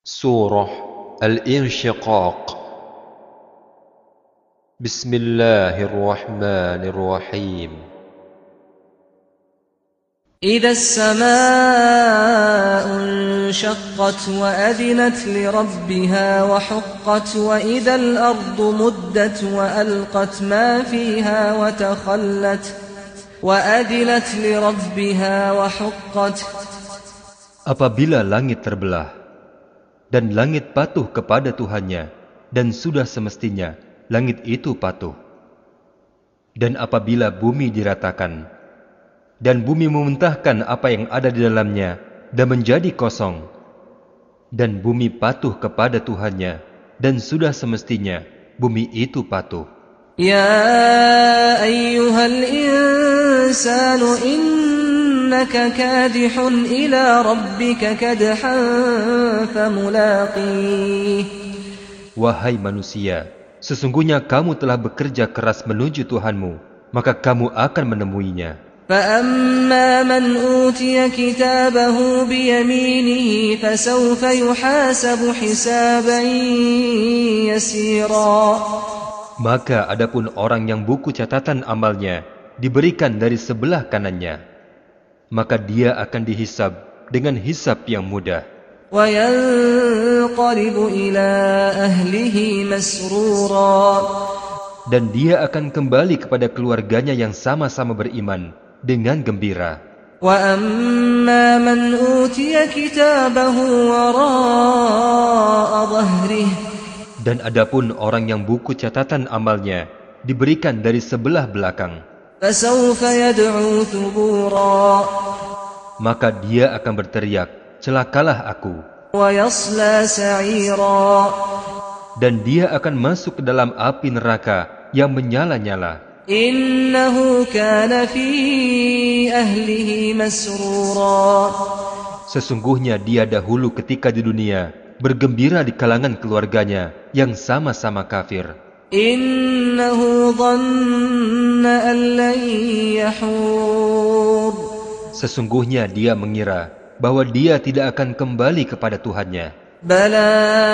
Surah Al-Insyiqaq. Bismillahirrahmanirrahim. إذا السماء انشقت وأذنت لربها وحقت وإذا الأرض مدت وألقت ما فيها وتخلت وأذنت لربها وحقت. Apabila langit terbelah dan langit patuh kepada Tuhannya, dan sudah semestinya langit itu patuh. Dan apabila bumi diratakan dan bumi memuntahkan apa yang ada di dalamnya dan menjadi kosong, dan bumi patuh kepada Tuhannya, dan sudah semestinya bumi itu patuh. Ya ayyuhal insanu innaka kadihun ila rabbika kadhan famulaqih. Wahai manusia, sesungguhnya kamu telah bekerja keras menuju Tuhanmu, maka kamu akan menemuinya. فَأَمَّا مَنْ أُوتِيَ كِتَابَهُ بِيَمِينِهِ فَسَوْفَ يُحَاسَبُ حِسَابًا يَسِيرًا. Maka adapun orang yang buku catatan amalnya diberikan dari sebelah kanannya, maka dia akan dihisab dengan hisab yang mudah. وَيَنْقَلِبُ إِلَى أَهْلِهِ مَسْرُورًا. Dan dia akan kembali kepada keluarganya yang sama-sama beriman dengan gembira. وَأَمَّا مَنْ أُوتِيَ كِتَابَهُ وَرَاءَ ظَهْرِهِ. Dan adapun orang yang buku catatan amalnya diberikan dari sebelah belakang, فَسَوْفَ يَدْعُو ثُبُورًا. maka dia akan berteriak, celakalah aku. وَيَصْلَى سَعِيرًا. Dan dia akan masuk ke dalam api neraka yang menyala-nyala. إِنَّهُ كَانَ فِي أَهْلِهِ مَسْرُورًا. Sesungguhnya dia dahulu ketika di dunia bergembira di kalangan keluarganya yang sama-sama kafir. إِنَّهُ ظَنَّ أَن لَّن يَحُورَ. Sesungguhnya dia mengira bahwa dia tidak akan kembali kepada Tuhannya. بَلَى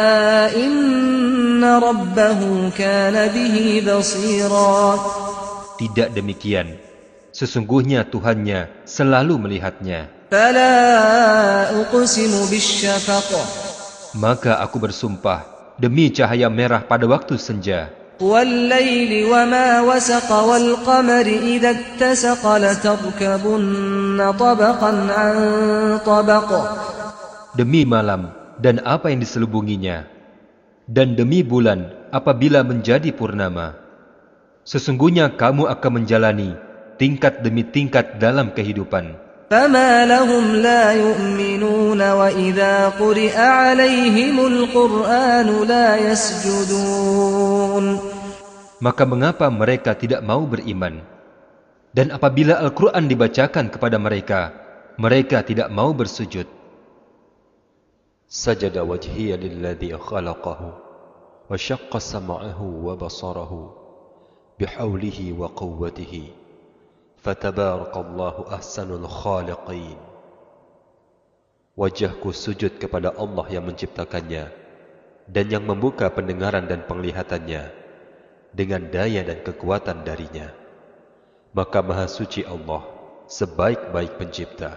إِنَّ رَبَّهُ كَانَ بِهِ بَصِيرًا. Tidak demikian. Sesungguhnya Tuhannya selalu melihatnya. فَلَا أُقْسِمُ بِالشَّفَقِ. Maka aku bersumpah demi cahaya merah pada waktu senja, وَاللَّيْلِ وَمَا وَسَقَ وَالْقَمَرِ إِذَا اتَّسَقَ لَتَرْكَبُنَّ طَبَقًا عَنْ طَبَقٍ. demi malam dan apa yang diselubunginya, dan demi bulan apabila menjadi purnama. Sesungguhnya kamu akan menjalani tingkat demi tingkat dalam kehidupan. فَمَا لَهُمْ لَا يُؤْمِنُونَ وَإِذَا قُرِئَ عَلَيْهِمُ الْقُرْآنُ لَا يَسْجُدُونَ. Maka mengapa mereka tidak mau beriman? Dan apabila Al-Quran dibacakan kepada mereka, mereka tidak mau bersujud. Sajada wajhiya lilladhi khalaqahu wa syaqqa sam'ahu wa basarahu bihawlihi wa quwwatihi fatabarakallahu ahsanul khaliqin. Wajahku sujud kepada Allah yang menciptakannya dan yang membuka pendengaran dan penglihatannya dengan daya dan kekuatan darinya. Maka maha suci Allah, sebaik-baik pencipta.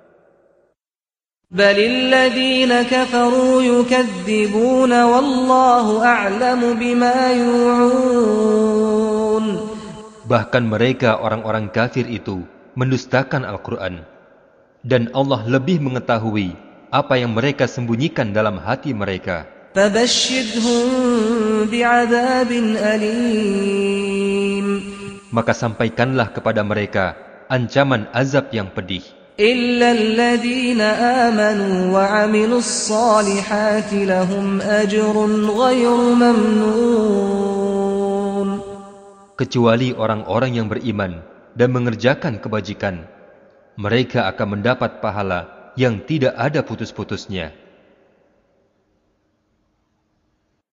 بَلِ الَّذِينَ كَفَرُوا يُكَذِّبُونَ وَاللَّهُ أَعْلَمُ بِمَا يُوعُونَ. Bahkan mereka orang-orang kafir itu mendustakan Al-Quran, dan Allah lebih mengetahui apa yang mereka sembunyikan dalam hati mereka. فَبَشِّرْهُم بِعَذَابٍ أَلِيمٍ. Maka sampaikanlah kepada mereka ancaman azab yang pedih. إِلَّا الَّذِينَ آمَنُوا وَعَمِلُوا الصَّالِحَاتِ لَهُمْ أَجْرٌ غَيْرُ مَمْنُونٍ. Kecuali orang-orang yang beriman dan mengerjakan kebajikan, mereka akan mendapat pahala yang tidak ada putus-putusnya.